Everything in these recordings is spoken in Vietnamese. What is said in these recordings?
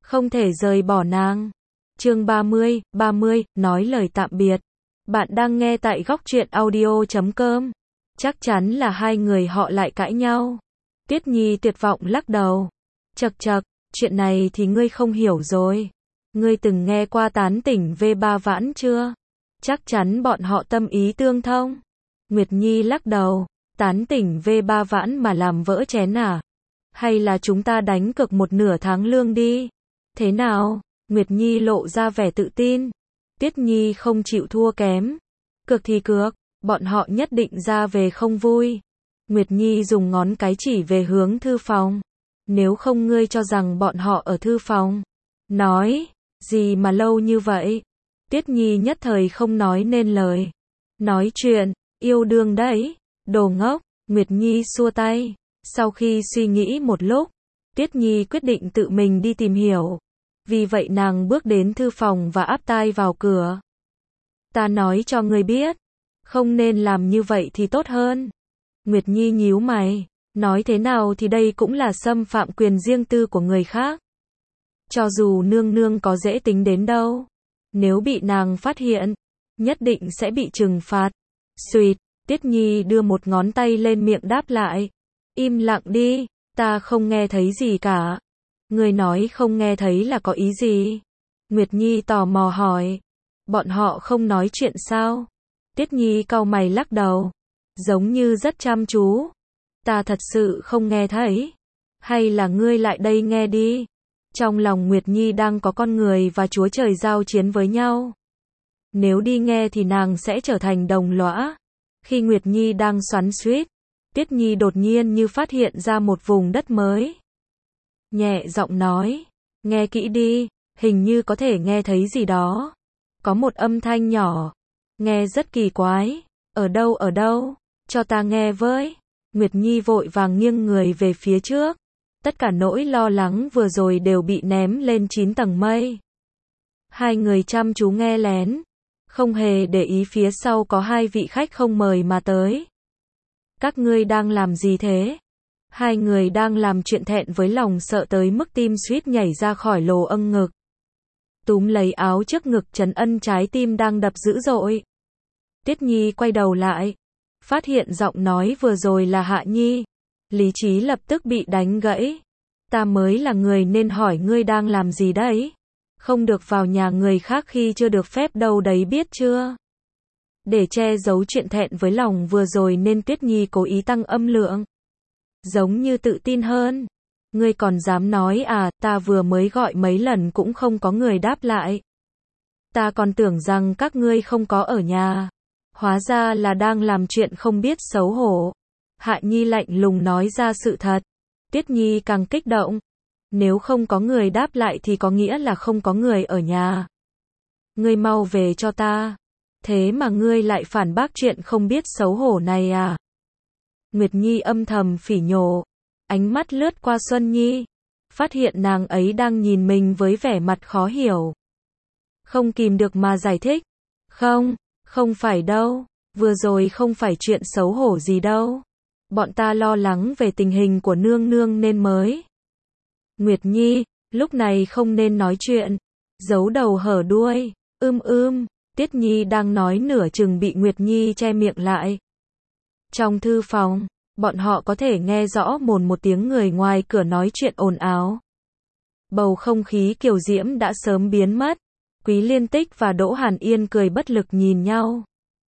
không thể rời bỏ nàng. Chương 30, nói lời tạm biệt. Bạn đang nghe tại góc truyện audio.com. Chắc chắn là hai người họ lại cãi nhau. Tuyết Nhi tuyệt vọng lắc đầu. Chậc chậc, chuyện này thì ngươi không hiểu rồi. Ngươi từng nghe qua tán tỉnh V3 vãn chưa? Chắc chắn bọn họ tâm ý tương thông. Nguyệt Nhi lắc đầu. Tán tỉnh V3 vãn mà làm vỡ chén à? Hay là chúng ta đánh cược một nửa tháng lương đi? Thế nào? Nguyệt Nhi lộ ra vẻ tự tin. Tuyết Nhi không chịu thua kém. Cược thì cược, bọn họ nhất định ra về không vui. Nguyệt Nhi dùng ngón cái chỉ về hướng thư phòng. Nếu không ngươi cho rằng bọn họ ở thư phòng. Nói, gì mà lâu như vậy? Tuyết Nhi nhất thời không nói nên lời. Nói chuyện, yêu đương đấy. Đồ ngốc, Nguyệt Nhi xua tay. Sau khi suy nghĩ một lúc, Tuyết Nhi quyết định tự mình đi tìm hiểu. Vì vậy nàng bước đến thư phòng và áp tai vào cửa. Ta nói cho ngươi biết, không nên làm như vậy thì tốt hơn. Nguyệt Nhi nhíu mày, nói thế nào thì đây cũng là xâm phạm quyền riêng tư của người khác. Cho dù nương nương có dễ tính đến đâu, nếu bị nàng phát hiện, nhất định sẽ bị trừng phạt. Xuỵt, Tuyết Nhi đưa một ngón tay lên miệng đáp lại. Im lặng đi, ta không nghe thấy gì cả. Ngươi nói không nghe thấy là có ý gì? Nguyệt Nhi tò mò hỏi. Bọn họ không nói chuyện sao? Tuyết Nhi cau mày lắc đầu. Giống như rất chăm chú. Ta thật sự không nghe thấy. Hay là ngươi lại đây nghe đi? Trong lòng Nguyệt Nhi đang có con người và Chúa Trời giao chiến với nhau. Nếu đi nghe thì nàng sẽ trở thành đồng lõa. Khi Nguyệt Nhi đang xoắn xuýt, Tuyết Nhi đột nhiên như phát hiện ra một vùng đất mới. Nhẹ giọng nói, nghe kỹ đi, hình như có thể nghe thấy gì đó. Có một âm thanh nhỏ, nghe rất kỳ quái. Ở đâu, cho ta nghe với. Nguyệt Nhi vội vàng nghiêng người về phía trước. Tất cả nỗi lo lắng vừa rồi đều bị ném lên 9 tầng mây. Hai người chăm chú nghe lén, không hề để ý phía sau có hai vị khách không mời mà tới. Các ngươi đang làm gì thế? Hai người đang làm chuyện thẹn với lòng sợ tới mức tim suýt nhảy ra khỏi lồ âng ngực. Túm lấy áo trước ngực Trấn Ân trái tim đang đập dữ dội. Tuyết Nhi quay đầu lại, phát hiện giọng nói vừa rồi là Hạ Nhi. Lý trí lập tức bị đánh gãy. Ta mới là người nên hỏi ngươi đang làm gì đấy? Không được vào nhà người khác khi chưa được phép đâu đấy biết chưa? Để che giấu chuyện thẹn với lòng vừa rồi nên Tuyết Nhi cố ý tăng âm lượng. Giống như tự tin hơn. Ngươi còn dám nói à, ta vừa mới gọi mấy lần cũng không có người đáp lại. Ta còn tưởng rằng các ngươi không có ở nhà. Hóa ra là đang làm chuyện không biết xấu hổ. Hạ Nhi lạnh lùng nói ra sự thật. Tuyết Nhi càng kích động. Nếu không có người đáp lại thì có nghĩa là không có người ở nhà. Ngươi mau về cho ta. Thế mà ngươi lại phản bác chuyện không biết xấu hổ này à? Nguyệt Nhi âm thầm phỉ nhổ. Ánh mắt lướt qua Xuân Nhi. Phát hiện nàng ấy đang nhìn mình với vẻ mặt khó hiểu. Không kìm được mà giải thích. Không phải đâu. Vừa rồi không phải chuyện xấu hổ gì đâu. Bọn ta lo lắng về tình hình của nương nương nên mới. Nguyệt Nhi, lúc này không nên nói chuyện. Giấu đầu hở đuôi. Tuyết Nhi đang nói nửa chừng bị Nguyệt Nhi che miệng lại. Trong thư phòng, bọn họ có thể nghe rõ một tiếng người ngoài cửa nói chuyện ồn ào. Bầu không khí kiều diễm đã sớm biến mất. Quý Liên Tích và Đỗ Hàn Yên cười bất lực nhìn nhau.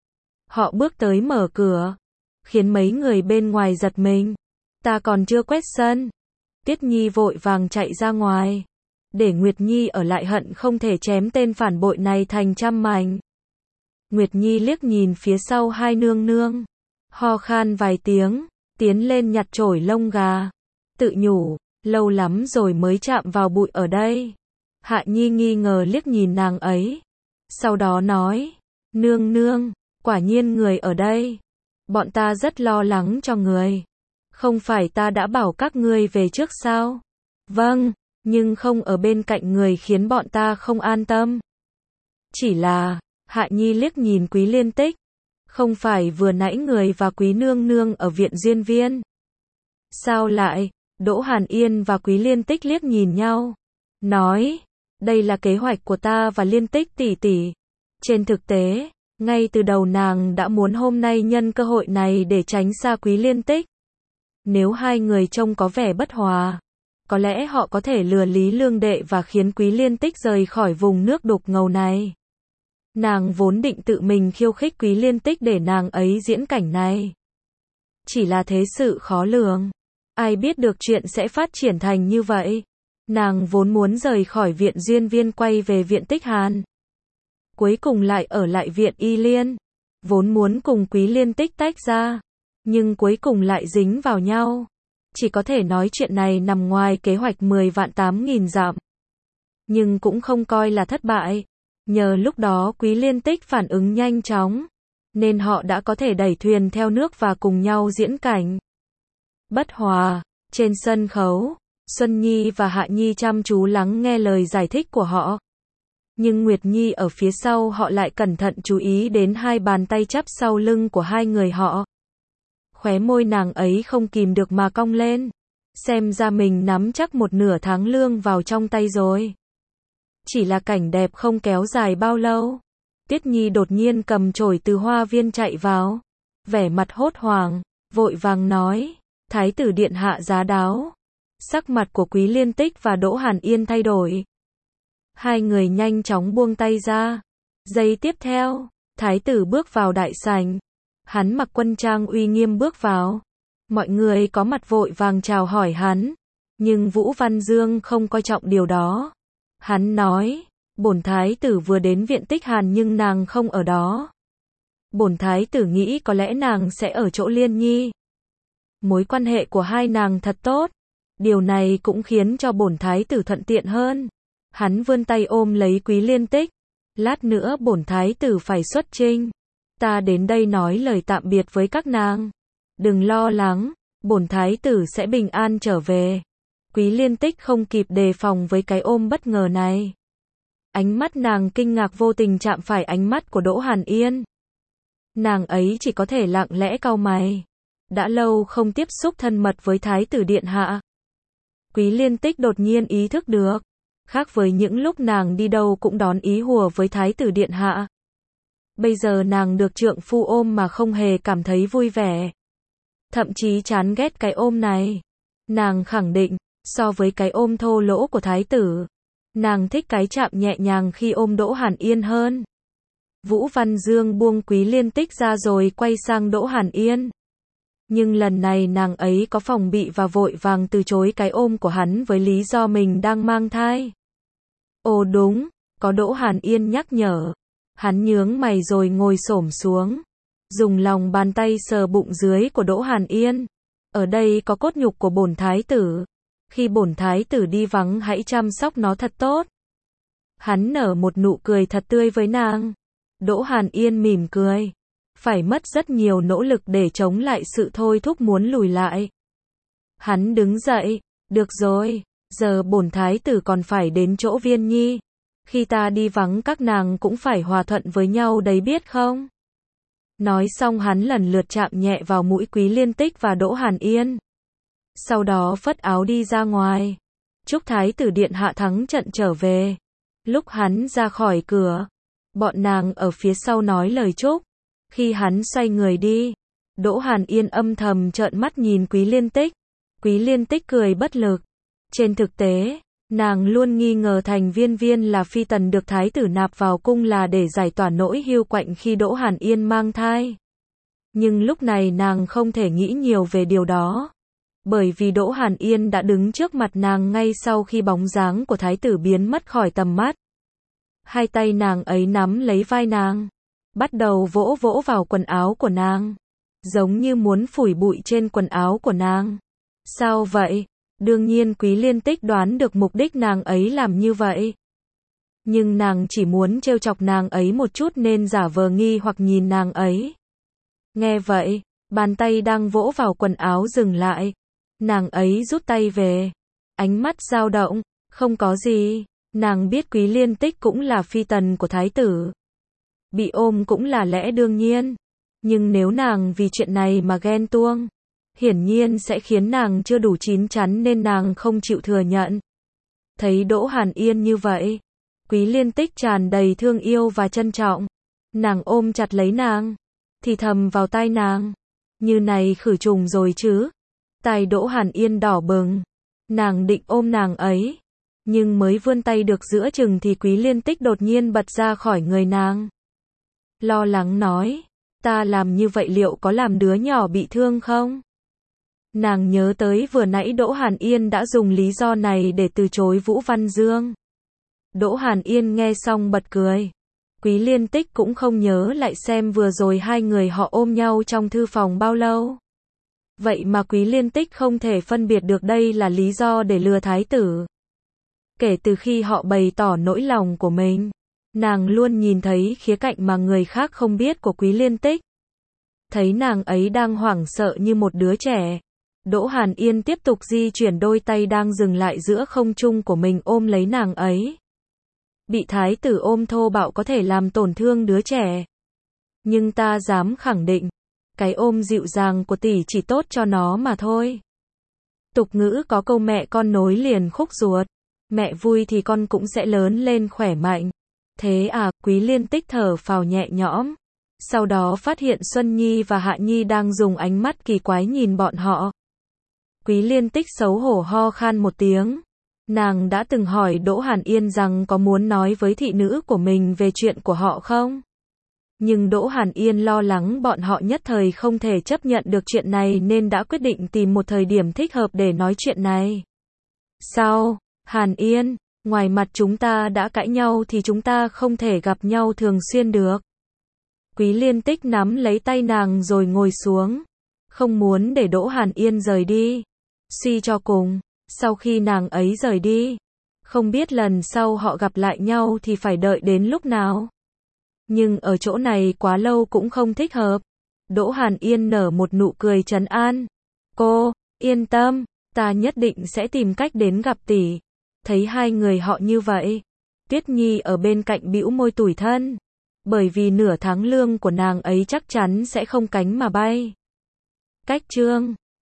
Họ bước tới mở cửa, khiến mấy người bên ngoài giật mình. Ta còn chưa quét sân. Tuyết Nhi vội vàng chạy ra ngoài. Để Nguyệt Nhi ở lại hận không thể chém tên phản bội này thành trăm mảnh. Nguyệt Nhi liếc nhìn phía sau hai nương nương. Ho khan vài tiếng, tiến lên nhặt chổi lông gà. Tự nhủ, lâu lắm rồi mới chạm vào bụi ở đây. Hạ Nhi nghi ngờ liếc nhìn nàng ấy. Sau đó nói, nương nương, quả nhiên người ở đây. Bọn ta rất lo lắng cho người. Không phải ta đã bảo các ngươi về trước sao? Vâng, nhưng không ở bên cạnh người khiến bọn ta không an tâm. Chỉ là, Hạ Nhi liếc nhìn Quý Liên Tích. Không phải vừa nãy người và Quý nương nương ở viện Duyên Viên. Sao lại? Đỗ Hàn Yên và Quý Liên Tích liếc nhìn nhau. nói, đây là kế hoạch của ta và Liên Tích tỷ tỷ. Trên thực tế, ngay từ đầu nàng đã muốn hôm nay nhân cơ hội này để tránh xa Quý Liên Tích. Nếu hai người trông có vẻ bất hòa, có lẽ họ có thể lừa Lý Lương Đệ và khiến Quý Liên Tích rời khỏi vùng nước đục ngầu này. Nàng vốn định tự mình khiêu khích Quý Liên Tích để nàng ấy diễn cảnh này. Chỉ là thế sự khó lường. Ai biết được chuyện sẽ phát triển thành như vậy. Nàng vốn muốn rời khỏi viện Duyên Viên quay về viện Tích Hàn. Cuối cùng lại ở lại viện Y Liên. Vốn muốn cùng Quý Liên Tích tách ra. Nhưng cuối cùng lại dính vào nhau. Chỉ có thể nói chuyện này nằm ngoài kế hoạch 10 vạn 8.000 dặm. Nhưng cũng không coi là thất bại. Nhờ lúc đó Quý Liên Tích phản ứng nhanh chóng. Nên họ đã có thể đẩy thuyền theo nước và cùng nhau diễn cảnh. Bất hòa. Trên sân khấu, Xuân Nhi và Hạ Nhi chăm chú lắng nghe lời giải thích của họ. Nhưng Nguyệt Nhi ở phía sau họ lại cẩn thận chú ý đến hai bàn tay chắp sau lưng của hai người họ. Khóe môi nàng ấy không kìm được mà cong lên. Xem ra mình nắm chắc một nửa tháng lương vào trong tay rồi. Chỉ là cảnh đẹp không kéo dài bao lâu. Tuyết Nhi đột nhiên cầm chổi từ hoa viên chạy vào. Vẻ mặt hốt hoảng, vội vàng nói, Thái tử điện hạ giá đáo. Sắc mặt của Quý Liên Tích và Đỗ Hàn Yên thay đổi. Hai người nhanh chóng buông tay ra. Giây tiếp theo, Thái tử bước vào đại sảnh. Hắn mặc quân trang uy nghiêm bước vào. Mọi người có mặt vội vàng chào hỏi hắn. Nhưng Vũ Văn Dương không coi trọng điều đó. Hắn nói, bổn thái tử vừa đến viện Tích Hàn nhưng nàng không ở đó. Bổn thái tử nghĩ có lẽ nàng sẽ ở chỗ Liên Nhi. Mối quan hệ của hai nàng thật tốt. Điều này cũng khiến cho bổn thái tử thuận tiện hơn. Hắn vươn tay ôm lấy Quý Liên Tích. Lát nữa bổn thái tử phải xuất chinh. Ta đến đây nói lời tạm biệt với các nàng. Đừng lo lắng, bổn thái tử sẽ bình an trở về. Quý Liên Tích không kịp đề phòng với cái ôm bất ngờ này. Ánh mắt nàng kinh ngạc vô tình chạm phải ánh mắt của Đỗ Hàn Yên. Nàng ấy chỉ có thể lặng lẽ cau mày. Đã lâu không tiếp xúc thân mật với Thái tử điện hạ. Quý Liên Tích đột nhiên ý thức được. Khác với những lúc nàng đi đâu cũng đón ý hùa với Thái tử điện hạ. Bây giờ nàng được trượng phu ôm mà không hề cảm thấy vui vẻ. Thậm chí chán ghét cái ôm này. Nàng khẳng định, so với cái ôm thô lỗ của thái tử, nàng thích cái chạm nhẹ nhàng khi ôm Đỗ Hàn Yên hơn. Vũ Văn Dương buông Quý Liên Tích ra rồi quay sang Đỗ Hàn Yên. Nhưng lần này nàng ấy có phòng bị và vội vàng từ chối cái ôm của hắn với lý do mình đang mang thai. Ồ đúng, có Đỗ Hàn Yên nhắc nhở. Hắn nhướng mày rồi ngồi xổm xuống. Dùng lòng bàn tay sờ bụng dưới của Đỗ Hàn Yên. Ở đây có cốt nhục của bổn thái tử. Khi bổn thái tử đi vắng hãy chăm sóc nó thật tốt. Hắn nở một nụ cười thật tươi với nàng. Đỗ Hàn Yên mỉm cười. Phải mất rất nhiều nỗ lực để chống lại sự thôi thúc muốn lùi lại. Hắn đứng dậy. Được rồi, giờ bổn thái tử còn phải đến chỗ Viên Nhi. Khi ta đi vắng các nàng cũng phải hòa thuận với nhau đấy biết không? Nói xong hắn lần lượt chạm nhẹ vào mũi Quý Liên Tích và Đỗ Hàn Yên. Sau đó phất áo đi ra ngoài. Chúc thái tử điện hạ thắng trận trở về. Lúc hắn ra khỏi cửa, bọn nàng ở phía sau nói lời chúc. Khi hắn xoay người đi, Đỗ Hàn Yên âm thầm trợn mắt nhìn Quý Liên Tích. Quý Liên Tích cười bất lực. Trên thực tế, nàng luôn nghi ngờ Thành Viên Viên là phi tần được thái tử nạp vào cung là để giải tỏa nỗi hiu quạnh khi Đỗ Hàn Yên mang thai. Nhưng lúc này nàng không thể nghĩ nhiều về điều đó. Bởi vì Đỗ Hàn Yên đã đứng trước mặt nàng ngay sau khi bóng dáng của thái tử biến mất khỏi tầm mắt. Hai tay nàng ấy nắm lấy vai nàng, bắt đầu vỗ vỗ vào quần áo của nàng, giống như muốn phủi bụi trên quần áo của nàng. Sao vậy? Đương nhiên Quý Liên Tích đoán được mục đích nàng ấy làm như vậy. Nhưng nàng chỉ muốn trêu chọc nàng ấy một chút nên giả vờ nghi hoặc nhìn nàng ấy. Nghe vậy, bàn tay đang vỗ vào quần áo dừng lại. Nàng ấy rút tay về. Ánh mắt dao động, không có gì. Nàng biết Quý Liên Tích cũng là phi tần của thái tử. Bị ôm cũng là lẽ đương nhiên. Nhưng nếu nàng vì chuyện này mà ghen tuông, hiển nhiên sẽ khiến nàng chưa đủ chín chắn nên nàng không chịu thừa nhận. Thấy Đỗ Hàn Yên như vậy, Quý Liên Tích tràn đầy thương yêu và trân trọng. Nàng ôm chặt lấy nàng, thì thầm vào tai nàng. Như này khử trùng rồi chứ. Tai Đỗ Hàn Yên đỏ bừng. Nàng định ôm nàng ấy. Nhưng mới vươn tay được giữa chừng thì Quý Liên Tích đột nhiên bật ra khỏi người nàng. Lo lắng nói, ta làm như vậy liệu có làm đứa nhỏ bị thương không? Nàng nhớ tới vừa nãy Đỗ Hàn Yên đã dùng lý do này để từ chối Vũ Văn Dương. Đỗ Hàn Yên nghe xong bật cười. Quý Liên Tích cũng không nhớ lại xem vừa rồi hai người họ ôm nhau trong thư phòng bao lâu. Vậy mà Quý Liên Tích không thể phân biệt được đây là lý do để lừa thái tử. Kể từ khi họ bày tỏ nỗi lòng của mình, nàng luôn nhìn thấy khía cạnh mà người khác không biết của Quý Liên Tích. Thấy nàng ấy đang hoảng sợ như một đứa trẻ, Đỗ Hàn Yên tiếp tục di chuyển đôi tay đang dừng lại giữa không trung của mình ôm lấy nàng ấy. Bị thái tử ôm thô bạo có thể làm tổn thương đứa trẻ. Nhưng ta dám khẳng định, cái ôm dịu dàng của tỷ chỉ tốt cho nó mà thôi. Tục ngữ có câu mẹ con nối liền khúc ruột. Mẹ vui thì con cũng sẽ lớn lên khỏe mạnh. Thế à, Quý Liên Tích thở phào nhẹ nhõm. Sau đó phát hiện Xuân Nhi và Hạ Nhi đang dùng ánh mắt kỳ quái nhìn bọn họ. Quý Liên Tích xấu hổ ho khan một tiếng. Nàng đã từng hỏi Đỗ Hàn Yên rằng có muốn nói với thị nữ của mình về chuyện của họ không? Nhưng Đỗ Hàn Yên lo lắng bọn họ nhất thời không thể chấp nhận được chuyện này nên đã quyết định tìm một thời điểm thích hợp để nói chuyện này. Sao, Hàn Yên, ngoài mặt chúng ta đã cãi nhau thì chúng ta không thể gặp nhau thường xuyên được. Quý Liên Tích nắm lấy tay nàng rồi ngồi xuống. Không muốn để Đỗ Hàn Yên rời đi. Suy cho cùng, sau khi nàng ấy rời đi, không biết lần sau họ gặp lại nhau thì phải đợi đến lúc nào. Nhưng ở chỗ này quá lâu cũng không thích hợp. Đỗ Hàn Yên nở một nụ cười trấn an. Cô, yên tâm, ta nhất định sẽ tìm cách đến gặp tỷ. Thấy hai người họ như vậy, Tuyết Nhi ở bên cạnh bĩu môi tủi thân. Bởi vì nửa tháng lương của nàng ấy chắc chắn sẽ không cánh mà bay. Cách chương